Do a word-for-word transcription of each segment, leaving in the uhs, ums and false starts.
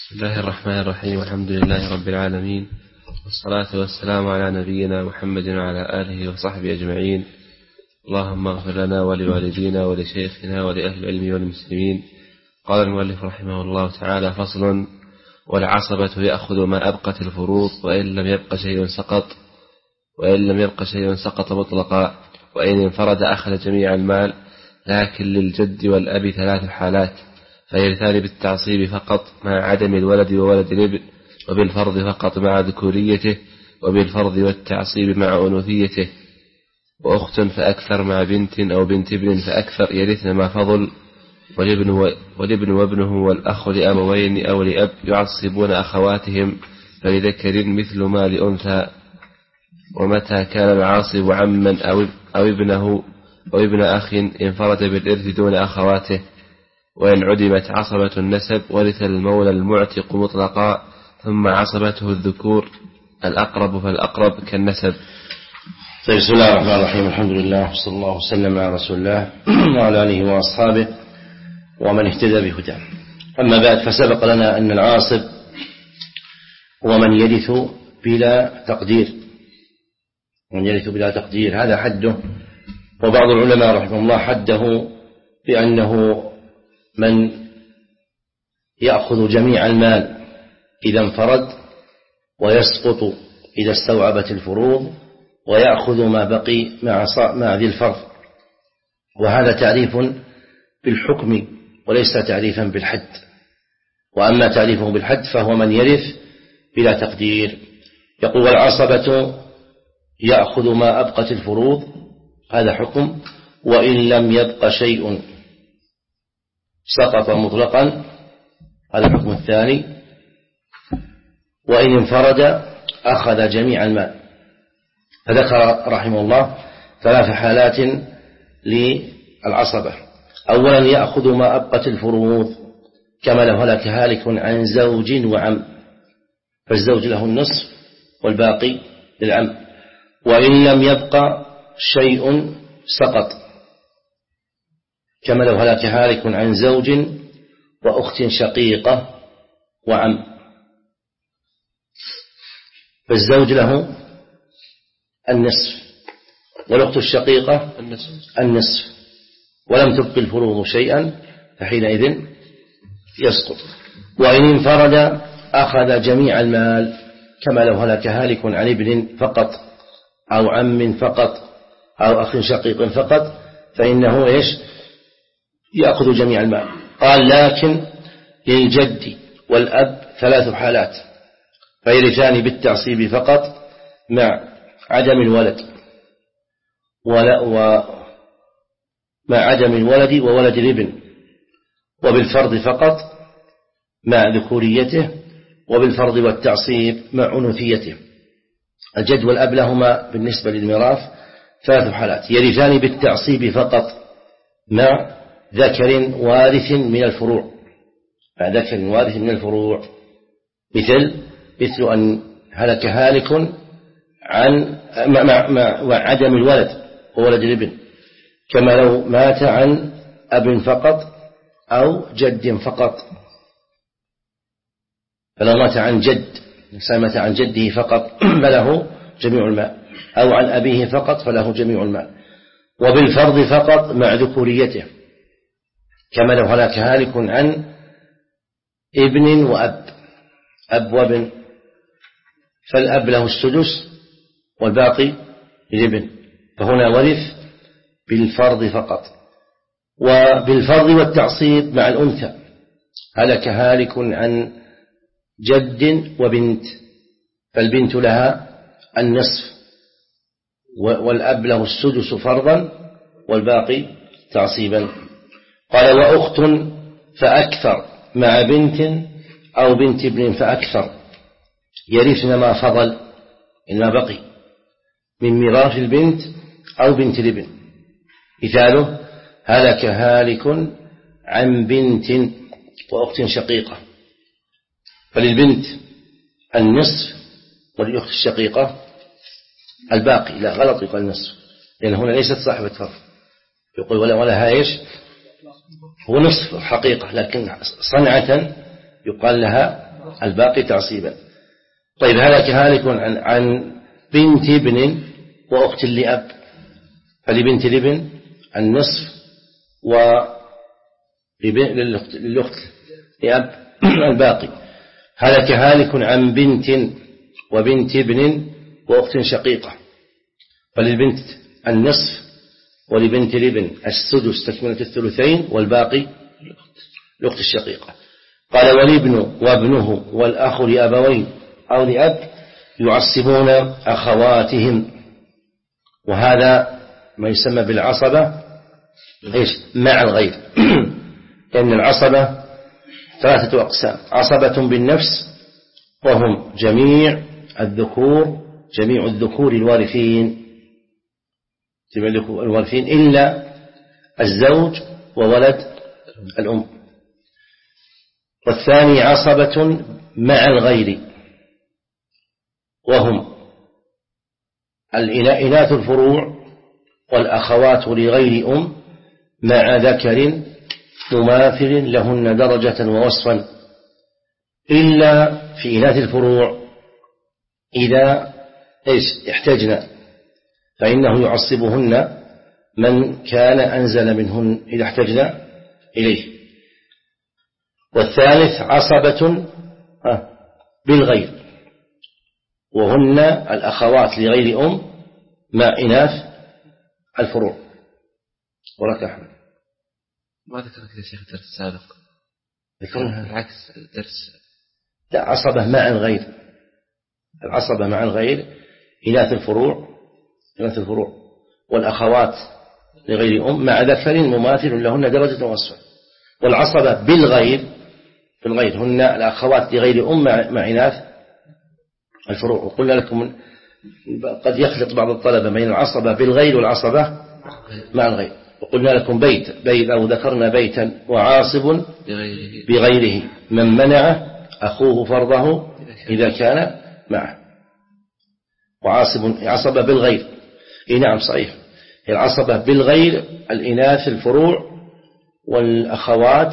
بسم الله الرحمن الرحيم. والحمد لله رب العالمين، والصلاة والسلام على نبينا محمد وعلى آله وصحبه أجمعين. اللهم اغفر لنا ولوالدينا ولشيخنا ولأهل العلم والمسلمين. قال المؤلف رحمه الله تعالى: فصل: والعصبة يأخذ ما أبقت الفروض، وإن لم يبق شيء سقط وإن لم يبق شيء سقط مطلقا، وإن انفرد أخذ جميع المال. لكن للجد والأب ثلاث حالات: فيرثان بالتعصيب فقط مع عدم الولد وولد الابن، وبالفرض فقط مع ذكوريته، وبالفرض والتعصيب مع أنوثيته. وأخت فأكثر مع بنت أو بنت ابن فأكثر يرثن ما فضل. والابن, و... والابن وابنه والأخ لأبوين أو لأب يعصبون أخواتهم، فلذكر مثل ما لأنثى. ومتى كان العاصب عما أو, أو ابنه أو ابن أخ انفرد بالإرث دون أخواته. وإن عدمت عصبة النسب ورث المولى المعتق مطلقا، ثم عصبته الذكور الأقرب فالأقرب كالنسب. طيب، بسم الله الرحمن الرحيم. الحمد لله وصلى الله وسلم على رسول الله وعلى آله وأصحابه ومن اهتدى بهداه. أما بعد، فسبق لنا أن العاصب هو من يرث بلا تقدير، من يرث بلا تقدير هذا حده. وبعض العلماء رحمه الله حده بأنه من يأخذ جميع المال إذا انفرد، ويسقط إذا استوعبت الفروض، ويأخذ ما بقي مع مع ذي الفرض. وهذا تعريف بالحكم وليس تعريفا بالحد. وأما تعريفه بالحد فهو من يرث بلا تقدير. يقول: والعصبة يأخذ ما أبقت الفروض، هذا حكم. وإن لم يبق شيء سقط مطلقا، هذا الحكم الثاني. وإن انفرد أخذ جميع المال. فذكر رحمه الله ثلاث حالات للعصبة. أولا: يأخذ ما أبقت الفروض كما لو هلك هالك عن زوج وعم، فالزوج له النصف والباقي للعم. وإن لم يبق شيء سقط كما لو هلك هالك عن زوج وأخت شقيقة وعم، فالزوج له النصف والأخت الشقيقة النصف, النصف ولم تبق الفروض شيئا، فحينئذ يسقط. وإن انفرد أخذ جميع المال كما لو هلك هالك عن ابن فقط أو عم فقط أو أخ شقيق فقط، فإنه إيش؟ يأخذ جميع المال. قال: لكن للجد والأب ثلاث حالات: فيرثان بالتعصيب فقط مع عدم الولد ولا ومع عدم الولد وولد الابن، وبالفرض فقط مع ذكوريته، وبالفرض والتعصيب مع أنوثيته. الجد والأب لهما بالنسبة للميراث ثلاث حالات: يرثان بالتعصيب فقط مع ذكر وارث من الفروع، مع ذكر وارث من الفروع، مثل مثل أن هلك هالك عن مع, مع, مع عدم الولد وولد الابن، كما لو مات عن أب فقط أو جد فقط. فلو مات عن جد، الإنسان مات عن جده فقط فله جميع المال، أو عن أبيه فقط فله جميع المال. وبالفرض فقط مع ذكوريته، كما لو هلك هالك عن ابن وأب، أب وابن، فالأب له السدس والباقي للابن، فهنا ورث بالفرض فقط. وبالفرض والتعصيب مع الأنثى، هلك هالك عن جد وبنت، فالبنت لها النصف والأب له السدس فرضا والباقي تعصيبا. قال: وأخت فأكثر مع بنت أو بنت ابن فأكثر يرثن ما فضل، إنما بقي من ميراث البنت أو بنت الابن. مثاله: هلك هالك عن بنت وأخت شقيقة، فللبنت النصف وللأخت الشقيقة الباقي. لا، غلط يقال النصف، لأن هنا ليست صاحبة فرض، يقول ولا ولها إيش؟ هو نصف حقيقة، لكن صنعة يقال لها الباقي تعصيبا. طيب هلك هالك عن, عن بنت ابن وأخت لأب، فلبنت الابن النصف وللأخت لأب الباقي. هلك هالك عن بنت وبنت ابن وأخت شقيقة، فللبنت النصف ولبنت الابن السدس تكملة الثلثين والباقي الأخت الشقيقة. قال والابن وابنه والأخ لأبوين أو لأب يعصبون أخواتهم، وهذا ما يسمى بالعصبة إيش مع الغير. لأن العصبة ثلاثة أقسام: عصبة بالنفس وهم جميع الذكور جميع الذكور الوارثين جميع الذكور الوارثين إلا الزوج وولد الأم. والثاني عصبة مع الغير وهم الإناث الفروع والأخوات لغير أم مع ذكر مماثل لهن درجة ووصفا، إلا في إناث الفروع إذا إيش احتجنا فإنه يعصبهن من كان أنزل منهن إذا احتجنا إليه. والثالث عصبة بالغير وهن الأخوات لغير أم مع إناث الفروع. ولك أحمد ما ذكرت يا شيخ الدرس السابق؟ ذكرنا العكس الدرس. لا، عصبة مع الغير. العصبة مع الغير إناث الفروع إناث الفروع والأخوات لغير أم مع ذكر مماثل لهن درجة وصفا. والعصبة بالغير في الغير هن الأخوات لغير أم مع إناث الفروع. وقلنا لكم قد يخلط بعض الطلبة بين العصبة بالغير والعصبة مع الغير. وقلنا لكم بيت بيت أو ذكرنا بيتا وعاصب بغيره من منع أخوه فرضه إذا كان معه. وعاصب عصبة بالغير. إيه نعم صحيح، العصبة بالغير الإناث الفروع والأخوات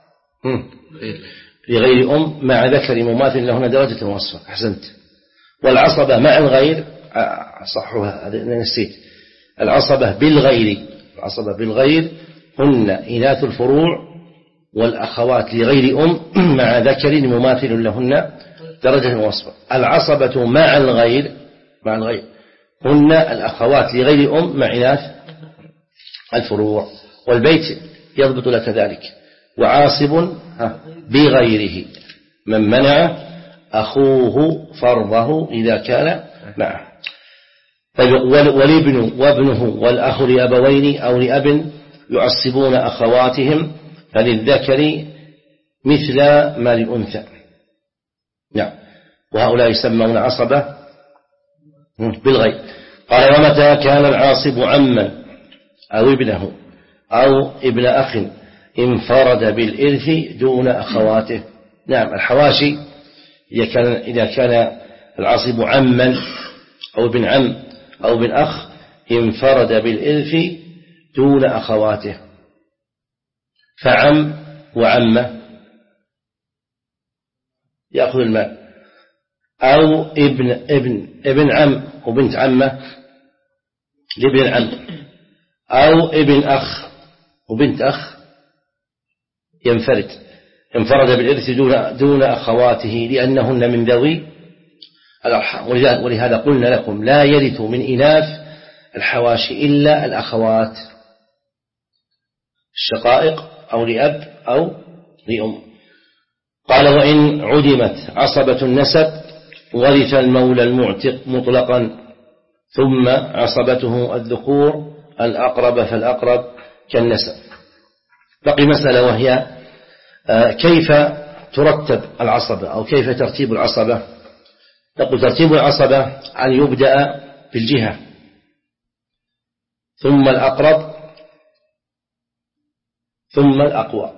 لغير أم مع ذكر مماثل لهن درجة وصفا. أحسنت. والعصبة مع الغير صحها نسيت، العصبة بالغير العصبة بالغير هن إناث الفروع والأخوات لغير أم مع ذكر مماثل لهن درجة وصفا. العصبة مع الغير مع الغير هن الأخوات لغير أم مع إناث الفروع. والبيت يضبط لك ذلك. وعاصب بغيره من منع أخوه فرضه إذا كان معه. والابن وابنه والأخ لأبوين أو لأب يعصبون أخواتهم فللذكر مثل ما للأنثى. نعم. وهؤلاء يسمون عصبة بالغير. قال ومتى كان العاصب عما أو ابنه أو ابن أخ انفرد بالإرث دون أخواته. نعم الحواشي إذا كان, إذا كان العاصب عما أو ابن عم أو ابن أخ انفرد بالإرث دون أخواته، فعم وعمة يأخذ المال، أو ابن ابن ابن عم وبنت عمة لابن عم، أو ابن أخ وبنت أخ ينفرد انفرد بالإرث دون, دون أخواته لأنهن من ذوي الأرحام. ولهذا قلنا لكم لا يرث من إناث الحواشي إلا الأخوات الشقائق أو لأب أو لأم. قال وإن عدمت عصبة النسب ورث المولى المعتق مطلقا ثم عصبته الذكور الأقرب فالأقرب كالنسب. بقي مسألة وهي كيف ترتب العصبة أو كيف ترتيب العصبة. نقول ترتيب العصبة أن يبدأ بالجهة ثم الأقرب ثم الأقوى.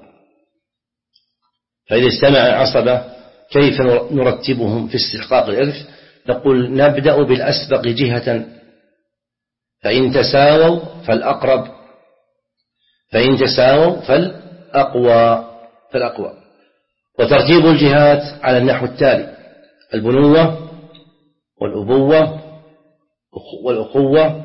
فإذا استمع العصبة كيف نرتبهم في استحقاق الإرث؟ نقول نبدأ بالأسبق جهة، فإن تساووا فالأقرب، فإن تساووا فالأقوى فالأقوى. وترتيب الجهات على النحو التالي: البنوة والأبوة والأخوة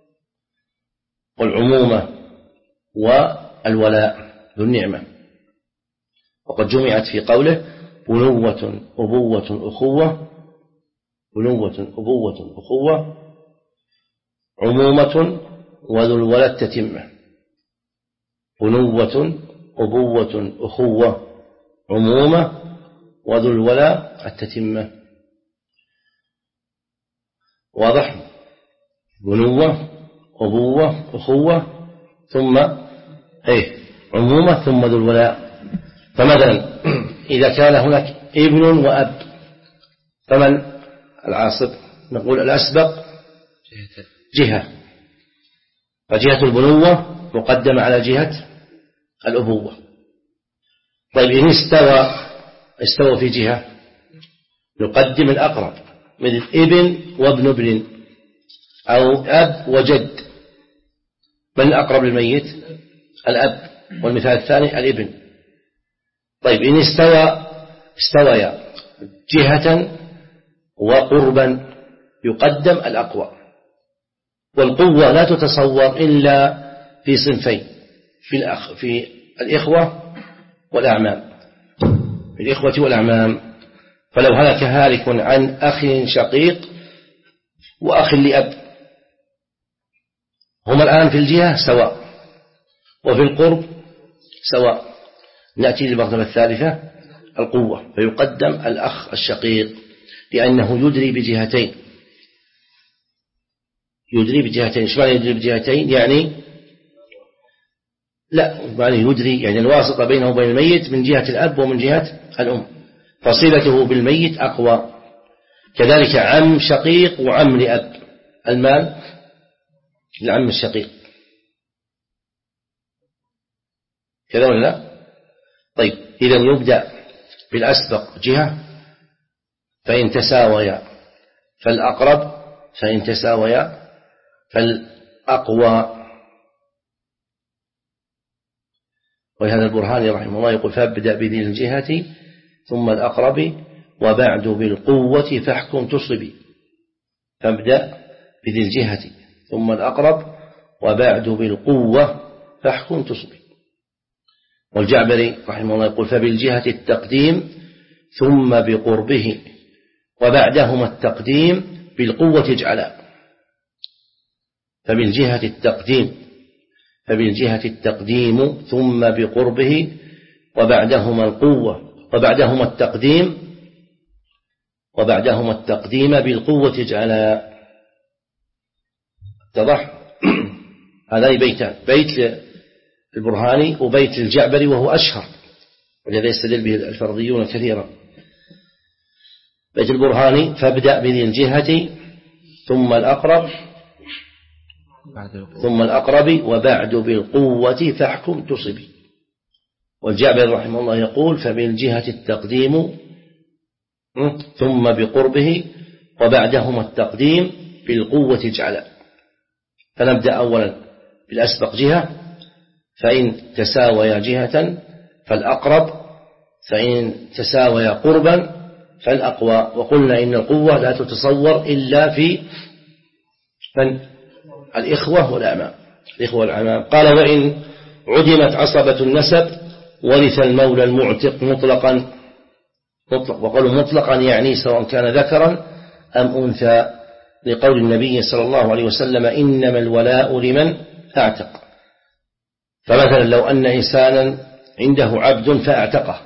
والعمومة والولاء ذو النعمة. وقد جمعت في قوله: بنوة أبوة أخوة، بنوة أبوة أخوة، عمومة وذو الولاء التتمة. بنوة أبوة أخوة، عمومة وذو الولاء التتمة. واضح؟ بنوة أبوة أخوة ثم إيه عمومة ثم ذو الولاء. فمثلا إذا كان هناك ابن وأب فمن العاصب؟ نقول الأسبق جهة، فجهة البنوة مقدمة على جهة الأبوة. طيب إن استوى استوى في جهة نقدم الأقرب، مثل ابن وابن ابن، أو أب وجد. من الأقرب للميت؟ الأب. والمثال الثاني الابن. طيب إن استوى استويا جهة وقربا يقدم الأقوى. والقوة لا تتصور إلا في صنفين: في الأخ في الإخوة والأعمام، في الإخوة والأعمام. فلو هلك هالك عن أخ شقيق وأخ لأب، هما الآن في الجهة سواء وفي القرب سواء، نأتي للمرتبة الثالثة القوة، فيقدم الأخ الشقيق لأنه يدري بجهتين. يدري بجهتين. إيش معنى يدري بجهتين؟ يعني لا معنى يدري يعني الواسطة بينه وبين الميت من جهة الأب ومن جهة الأم، فصلته بالميت أقوى. كذلك عم شقيق وعم لأب، المال العم الشقيق، كذا ولا لا؟ طيب إذا يبدأ بالأسبق جهة، فإن تساويا فالأقرب، فإن تساويا فالأقوى. وهذا البرهاني رحمه الله يقول: فابدأ بذي الجهة ثم الأقرب وبعد بالقوة فاحكم تصبي. فابدأ بذي الجهة ثم الأقرب وبعد بالقوة فاحكم تصبي. والجعبري رحمه الله يقول: فبالجهة التقديم ثم بقربه وبعدهما التقديم بالقوة اجعلا. فبالجهة التقديم فبالجهة التقديم ثم بقربه وبعدهما القوة وبعدهما التقديم وبعدهما التقديم بالقوة اجعلا. اتضح؟ هذا بيتان: بيت البرهاني وبيت الجعبري، وهو أشهر ولذا يستدل به الفرضيون كثيرا. بيت البرهاني: فابدأ بذي الجهة ثم الأقرب ثم الأقرب وبعد بالقوة فاحكم تصبي. والجعبري رحمه الله يقول: فبالجهة التقديم ثم بقربه وبعدهما التقديم بالقوة اجعلا. فنبدأ أولا بالأسبق جهة، فإن تساويا جهة فالأقرب، فإن تساويا قربا فالأقوى. وقلنا إن القوة لا تتصور إلا في من الإخوة والأعمام. الإخوة والأعمام. قال: وإن عدمت عصبة النسب ورث المولى المعتق مطلقا. مطلق، وقالوا مطلقا يعني سواء كان ذكرا أم أنثى، لقول النبي صلى الله عليه وسلم: إنما الولاء لمن أعتق. فمثلا لو أن إنسانا عنده عبد فأعتقه،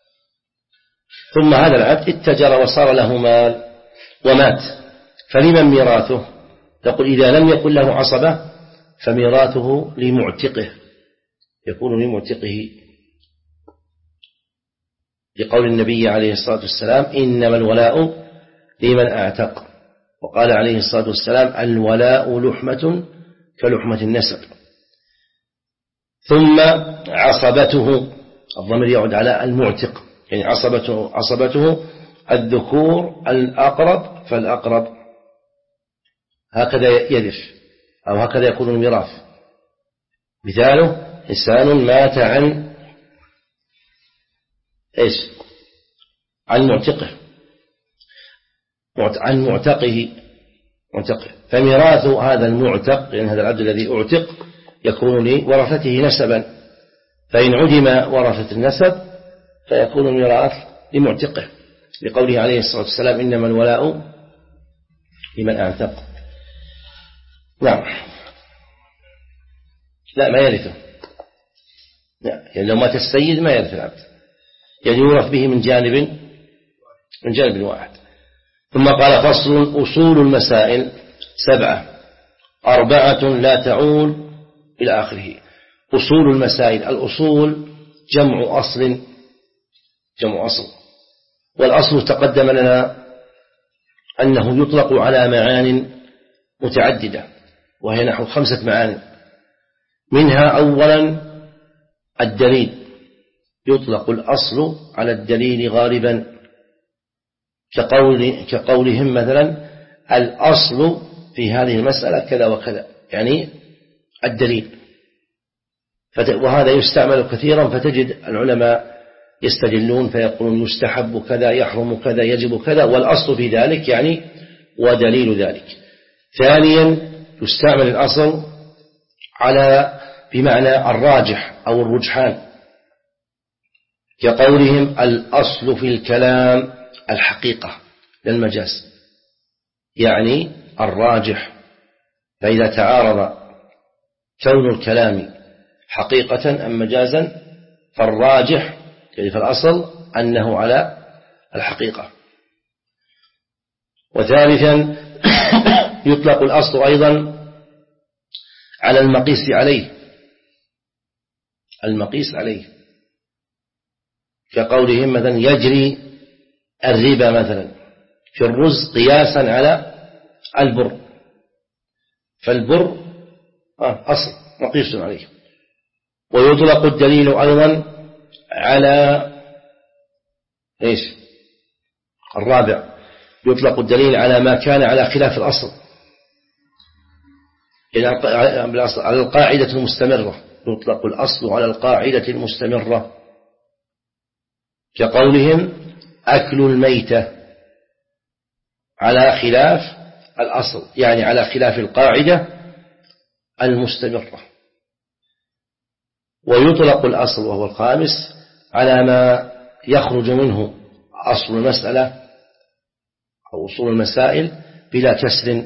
ثم هذا العبد اتجر وصار له مال ومات، فلمن ميراثه؟ تقول: إذا لم يكن له عصبة فميراثه لمعتقه، يكون لمعتقه، لقول النبي عليه الصلاة والسلام: إنما الولاء لمن أعتق. وقال عليه الصلاة والسلام: الولاء لحمة كلحمة النسب. ثم عصبته، الضمير يعود على المعتق، يعني عصبته, عصبته الذكور الأقرب فالأقرب، هكذا يرث أو هكذا يكون الميراث. مثاله: إنسان مات عن إيش عن معتقه عن معتقه معتقه فميراث هذا المعتق، لأن هذا العبد الذي أعتق يكون لورثته نسبا، فإن عدم ورثة النسب فيكون الميراث لمعتقه، لقوله عليه الصلاة والسلام إنما الولاء لمن أعتق. نعم. لا ما يرثه، لا يعني لو مات السيد ما يرث العبد، يعني يورث به من جانب من جانب واحد. ثم قال فصل أصول المسائل سبعة أربعة لا تعول إلى آخره. أصول المسائل، الأصول جمع أصل، جمع أصل، والأصل تقدم لنا أنه يطلق على معان متعددة وهي نحو خمسة معاني، منها أولا الدليل، يطلق الأصل على الدليل غالبا، كقول كقولهم مثلا الأصل في هذه المسألة كذا وكذا، يعني الدليل، وهذا يستعمل كثيرا، فتجد العلماء يستدلون فيقولون يستحب كذا يحرم كذا يجب كذا، والأصل في ذلك يعني ودليل ذلك. ثانيا يستعمل الأصل على بمعنى الراجح أو الرجحان، كقولهم الأصل في الكلام الحقيقة للمجاز، يعني الراجح، فإذا تعارض كون الكلام حقيقة أم مجازا فالراجح يعني فالأصل أنه على الحقيقة. وثالثا يطلق الأصل أيضا على المقيس عليه، المقيس عليه، كقولهم مثلا يجري الربا مثلا في الرز قياسا على البر، فالبر أصل مقيس عليه. ويطلق الدليل أيضا على إيش؟ الرابع يطلق الدليل على ما كان على خلاف الأصل، على القاعدة المستمرة، يطلق الأصل على القاعدة المستمرة، كقولهم أكل الميتة على خلاف الأصل، يعني على خلاف القاعدة المستمرة. ويطلق الأصل وهو الخامس على ما يخرج منه أصل المسألة أو أصول المسائل بلا كسر،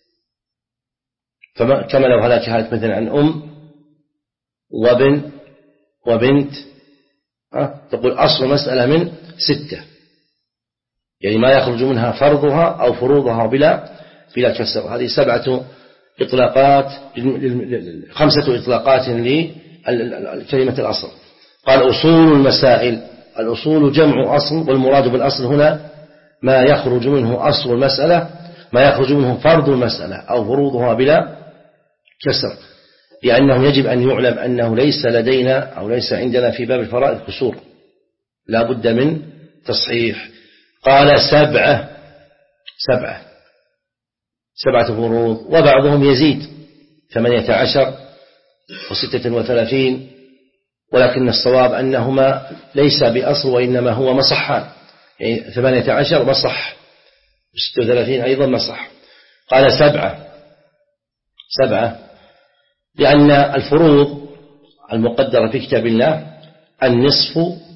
كما لو هلاك هالك مثلا عن أم وابن وبنت، أه؟ تقول أصل مسألة من ستة، يعني ما يخرج منها فرضها أو فروضها بلا بلا كسر. هذه سبعة إطلاقات، خمسة إطلاقات لكلمة الأصل. قال أصول المسائل، الأصول جمع أصل، والمراد بالأصل هنا ما يخرج منه أصل المسألة، ما يخرج منه فرض المسألة أو فروضها بلا كسر، لأنه يجب أن يعلم أنه ليس لدينا أو ليس عندنا في باب الفرائض كسور، لا بد من تصحيح. قال سبعة سبعة سبعة فروض، وبعضهم يزيد ثمانية عشر وستة وثلاثين، ولكن الصواب أنهما ليس بأصل وإنما هو مصحان، يعني ثمانية عشر مصح ستة وثلاثين أيضا مصح. قال سبعة سبعة لأن الفروض المقدرة في كتاب الله النصف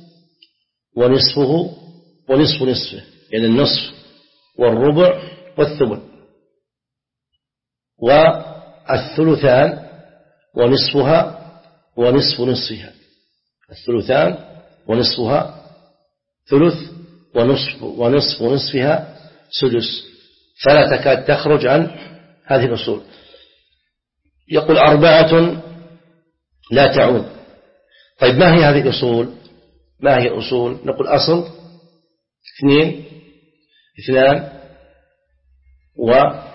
ونصفه ونصف نصفه، يعني النصف والربع والثمن، والثلثان ونصفها ونصف نصفها، الثلثان ونصفها ثلث، ونصف ونصف نصفها سدس، فلا تكاد تخرج عن هذه الأصول. يقول أربعة لا تعود. طيب ما هي هذه الأصول؟ ما هي الأصول؟ نقول أصل اثنين اثنان وكم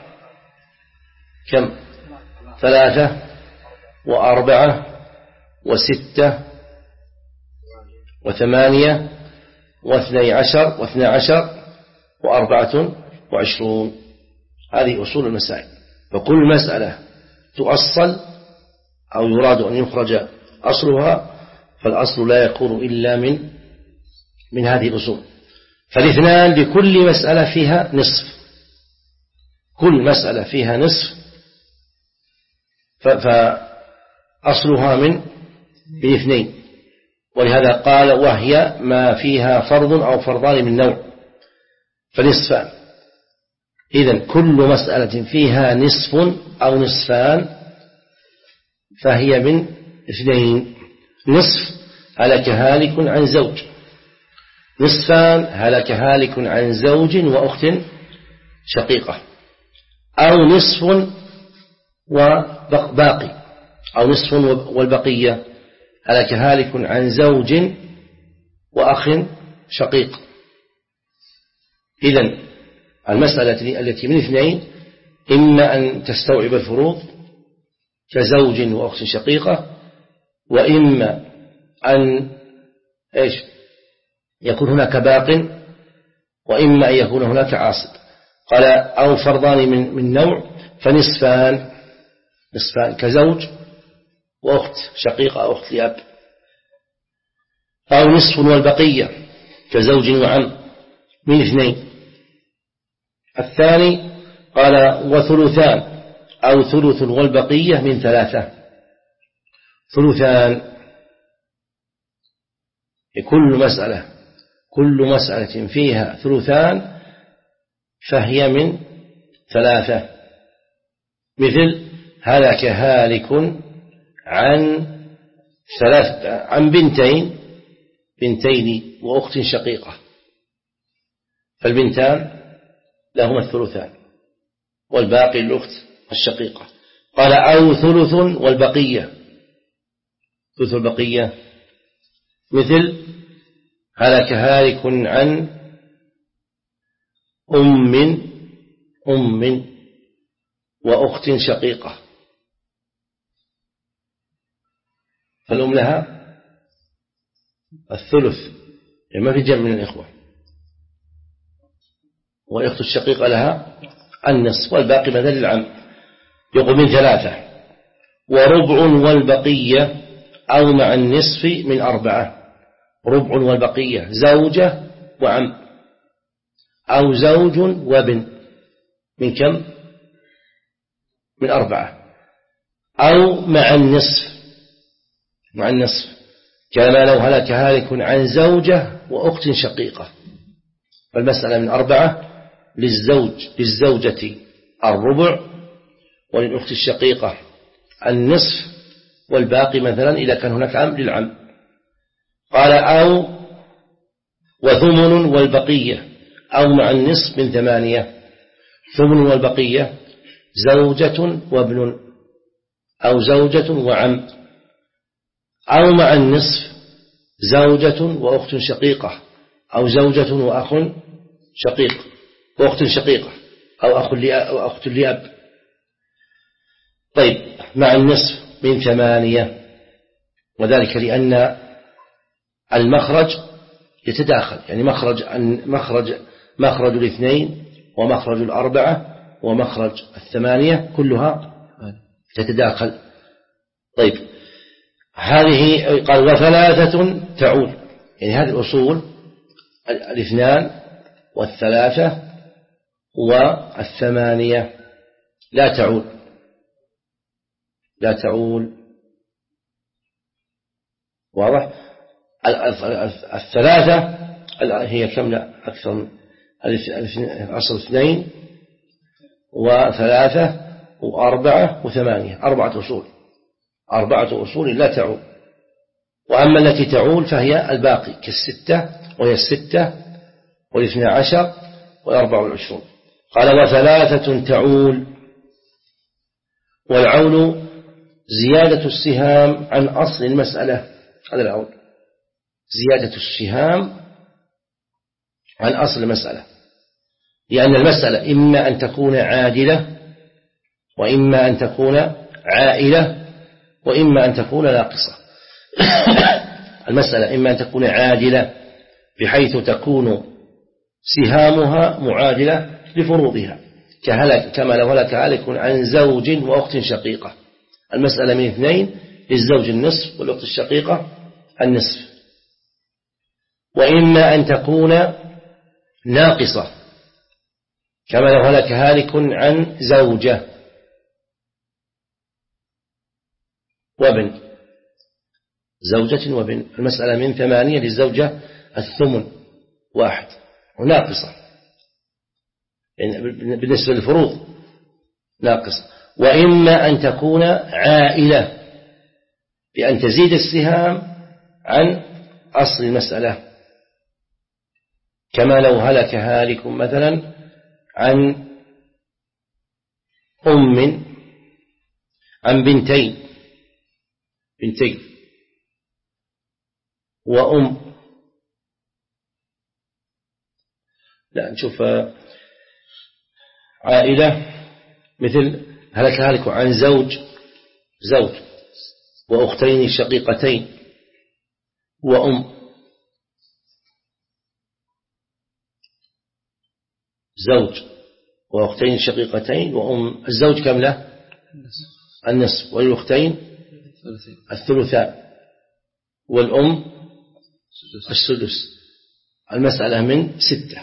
ثلاثة وأربعة وستة وثمانية واثني عشر واثنى عشر وأربعة وعشرون. هذه أصول المسائل، فكل مسألة تؤصل أو يراد أن يخرج أصلها، فالأصل لا يكون إلا من من هذه الأصول. فالاثنان لكل مسألة فيها نصف، كل مسألة فيها نصف، فأصلها من من اثنين، ولهذا قال وهي ما فيها فرض أو فرضان من نوع فنصفان. إذن كل مسألة فيها نصف أو نصفان فهي من اثنين. نصف هلك هالك عن زوج، نصفان هلك هالك عن زوج وأخت شقيقة، أو نصف وباقي، أو نصف والبقية هلك هالك عن زوج وأخ شقيق. إذن المسألة التي من اثنين إما أن تستوعب الفروض كزوج وأخت شقيقة، وإما أن إيش يكون هناك باق، وإما أن يكون هناك عاصب. قال أو فرضان من من نوع فنصفان، نصفان كزوج وأخت شقيقة أو أخت لأب، أو نصف والبقية كزوج وعم من اثنين. الثاني قال وثلثان أو ثلث والبقية من ثلاثة. ثلثان كل مسألة كل مسألة فيها ثلثان فهي من ثلاثة، مثل هلك هالك عن ثلاث عن بنتين بنتين وأخت شقيقة، فالبنتان لهما الثلثان والباقي الأخت الشقيقة. قال أو ثلث والبقية، ثلث البقية مثل هلك هالك عن أم أم وأخت شقيقة، فالأم لها الثلث، يعني ما في جمع من الإخوة، والأخت الشقيقة لها النصف، والباقي مثل العم. يقول من ثلاثة، وربع والبقية أو مع النصف من أربعة. ربع والبقية زوجة وعم، أو زوج وابن من كم؟ من أربعة. أو مع النصف، مع النصف كما لو هلك هالك عن زوجة وأخت شقيقة، فالمسألة من أربعة، للزوج للزوجة الربع، وللأخت الشقيقة النصف، والباقي مثلا إذا كان هناك عم للعم. قال أو وثمن والبقية أو مع النصف من ثمانية. ثمن والبقية زوجة وابن أو زوجة وعم، أو مع النصف زوجة وأخت شقيقة أو زوجة وأخ شقيق وأخت شقيقة أو أخ أو أخت لأب. طيب مع النصف من ثمانية، وذلك لأن المخرج يتداخل، يعني مخرج مخرج مخرج الاثنين ومخرج الأربعة ومخرج الثمانية كلها تتداخل. طيب هذه قال وثلاثة تعود، يعني هذه الأصول الاثنان والثلاثة والثمانية لا تعود، لا تعود. واضح؟ الثلاثة هي كم؟ لا أكثر من أصل اثنين وثلاثة وأربعة وثمانية، أربعة أصول، أربعة أصول لا تعود. وأما التي تعول فهي الباقي كالستة، وهي الستة والاثنى عشر والأربع والعشرون. قال وثلاثة تعول، والعول زيادة السهام عن أصل المسألة. هذا العول زيادة السهام عن أصل المسألة، لأن المسألة إما أن تكون عادلة، وإما أن تكون عائلة، وإما أن تكون ناقصة. المسألة إما أن تكون عادلة بحيث تكون سهامها معادلة لفروضها، كهلك كما لو هلك هالك عن زوج وأخت شقيقة، المسألة من اثنين، للزوج النصف والأخت الشقيقة النصف. وإما أن تكون ناقصة، كما لو هلك هالك عن زوجة وابن، زوجة وابن، المسألة من ثمانية للزوجة الثمن واحد وناقصة، يعني بالنسبة للفروض ناقصة. وإما أن تكون عائلة بأن تزيد السهام عن أصل المسألة، كما لو هلك هالك مثلا عن أم عن بنتين بنتين وأم، لا نشوف عائلة مثل هلك هالك عن زوج زوج وأختين شقيقتين وأم، زوج وأختين شقيقتين وأم، الزوج كم له؟ النصف، والأختين الثلثان، والأم السدس. المسألة من ستة،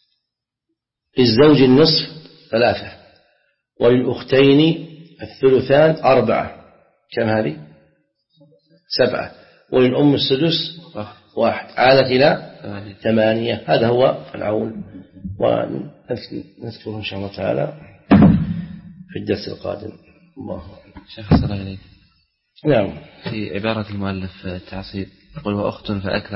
للزوج النصف ثلاثة، وللأختين الثلثان أربعة، كم هذه؟ سبعة، وللأم السدس واحد، عادت إلى ثمانية. هذا هو العون، ونذكره إن شاء الله تعالى في الدرس القادم. الله شيخ صلى الله عليه. نعم. في عبارة المؤلف التعصيب يقول وأخت فأكثر